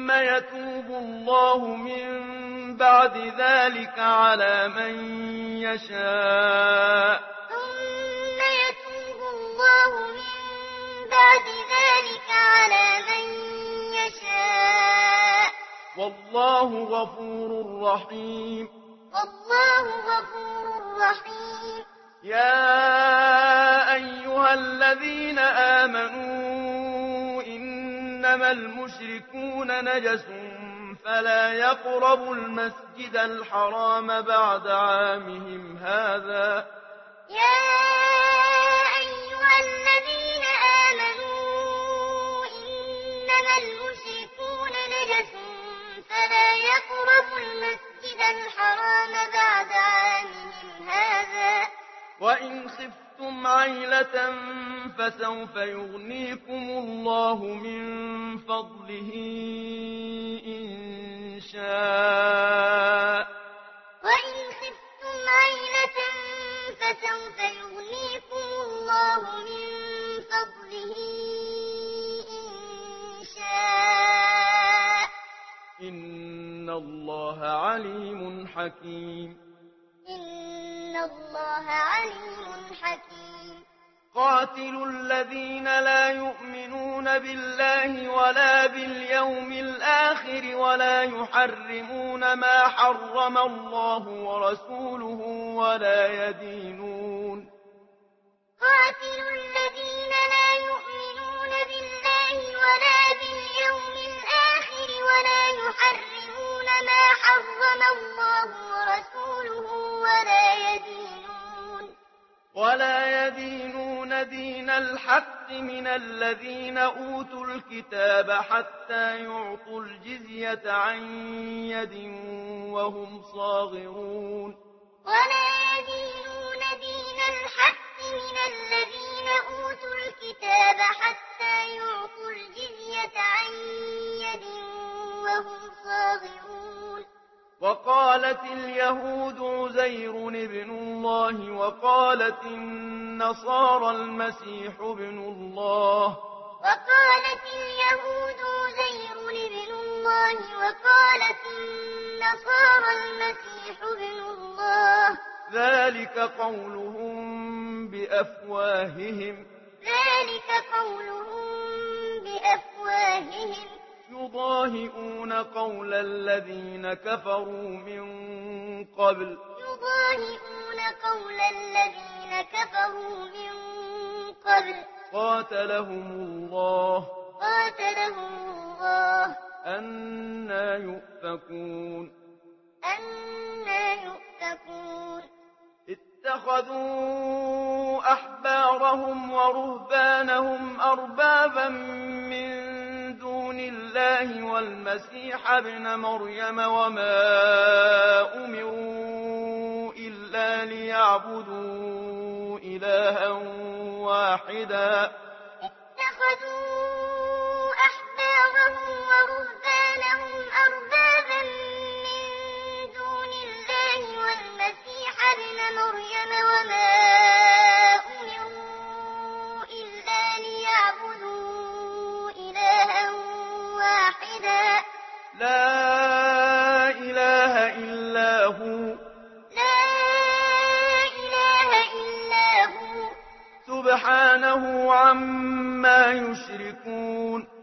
ثم يتوب الله من بعد ذلك على من يشاء ثم يتوب الله من بعد ذلك على من يشاء والله غفور رحيم والله غفور رحيم يا أيها الذين آمنوا إنما المشركون نجس فلا يقربوا المسجد الحرام بعد عامهم هذا يا أيها الذين آمنوا إنما المشركون نجس فلا يقربوا المسجد الحرام بعد عامهم هذا وإن خفتم عيلة فسوف يغنيكم الله من فضله إن شاء وإن خفتم عيلة فسوف يغنيكم الله من فضله إن شاء إن الله عليم حكيم إن الله عليم حكيم قاتلوا الذين لا يؤمنون بالله ولا باليوم الآخر ولا يحرمون ما حرم الله ورسوله قاتلوا الذين لا يؤمنون بالله ولا باليوم الآخر ولا يحرمون ما حرم الله ورسوله ولا يدينون دين الحق من الذين أوتوا الكتاب حتى يعطوا الجزية عن يد وهم صاغرون ولا يدينون دين الحق من الذين أوتوا الكتاب حتى يعطوا الجزية عن يد وهم صاغرون وقالت اليهود عزير ابن الله وقالت النصارى المسيح ابن الله وقالت اليهود عزير ابن الله وقالت النصارى المسيح ابن الله ذلك قولهم بأفواههم يضاهئون قول الذين كفروا من قبل قاتلهم الله أنى يؤفكون اتخذوا أحبارهم ورهبانهم أربابا من دون الله والمسيح ابن مريم وما أمروا إلا ليعبدوا إلها واحدا اتخذوا أحبارهم ورهبانهم أربابا من دون الله والمسيح ابن مريم وما أمروا إلا ليعبدوا إلها واحدا لا إله إلا هو سبحانه عما يشركون